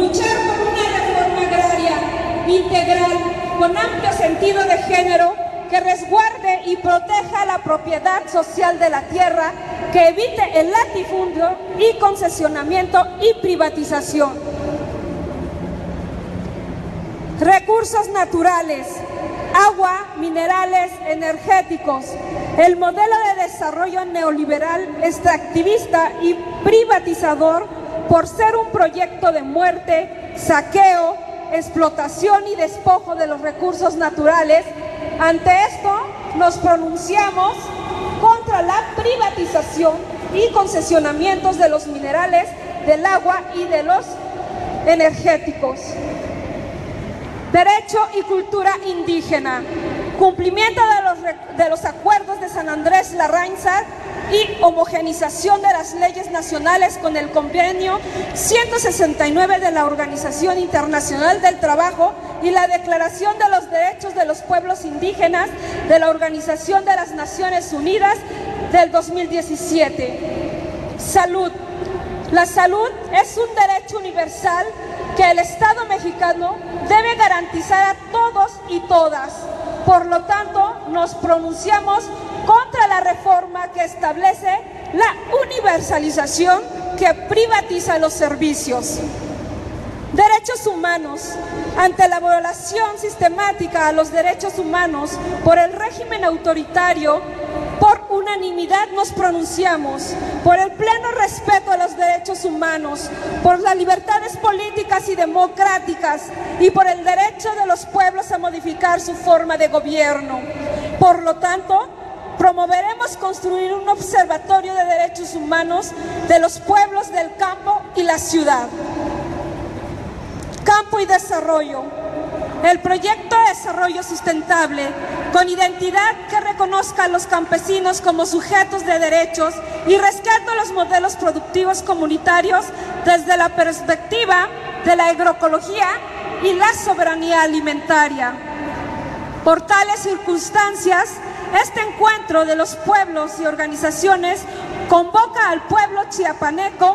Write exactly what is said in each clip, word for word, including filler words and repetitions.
luchar por una reforma agraria integral con amplio sentido de género que resguarde y proteja la propiedad social de la tierra, que evite el latifundio y concesionamiento y privatización. Recursos naturales, agua, minerales, energéticos. El modelo de desarrollo neoliberal, extractivista y privatizador, por ser un proyecto de muerte, saqueo, explotación y despojo de los recursos naturales. Ante esto, nos pronunciamos contra la privatización y concesionamientos de los minerales, del agua y de los energéticos. Derecho y cultura indígena. Cumplimiento de los, de los acuerdos de San Andrés Larrainza y homogenización de las leyes nacionales con el convenio ciento sesenta y nueve de la Organización Internacional del Trabajo y la Declaración de los Derechos de los Pueblos Indígenas de la Organización de las Naciones Unidas del dos mil diecisiete. Salud. La salud es un derecho universal que el Estado mexicano debe garantizar a todos y todas. Por lo tanto, nos pronunciamos contra la reforma que establece la universalización que privatiza los servicios. Derechos humanos. Ante la violación sistemática a los derechos humanos por el régimen autoritario, por unanimidad nos pronunciamos por el pleno respeto a los derechos humanos, por las libertades políticas y democráticas y por el derecho de los pueblos a modificar su forma de gobierno. Por lo tanto, promoveremos construir un observatorio de derechos humanos de los pueblos del campo y la ciudad. Campo y desarrollo. El proyecto de desarrollo sustentable, con identidad que reconozca a los campesinos como sujetos de derechos y rescate los modelos productivos comunitarios desde la perspectiva de la agroecología y la soberanía alimentaria. Por tales circunstancias, este encuentro de los pueblos y organizaciones convoca al pueblo chiapaneco,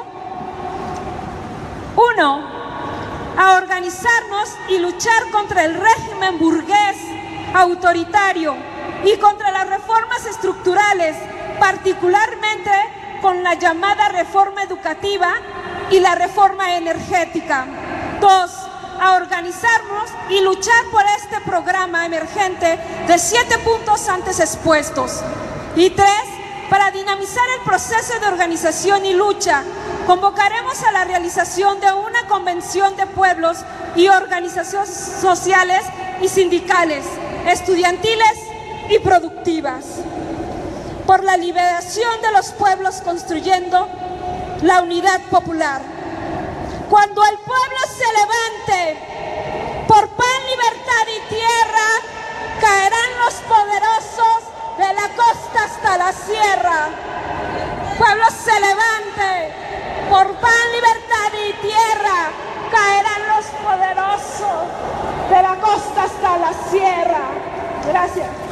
uno, a organizarnos y luchar contra el régimen burgués autoritario y contra las reformas estructurales, particularmente con la llamada reforma educativa y la reforma energética. Dos, a organizarnos y luchar por este programa emergente de siete puntos antes expuestos. Y tres, para dinamizar el proceso de organización y lucha, convocaremos a la realización de una convención de pueblos y organizaciones sociales y sindicales, estudiantiles y productivas, por la liberación de los pueblos construyendo la unidad popular. Cuando el pueblo se levante por pan, libertad y tierra, caerán los poderosos de la costa hasta la sierra. Pueblo se levante por pan, libertad y tierra, caerán los poderosos de la costa hasta la sierra. Gracias.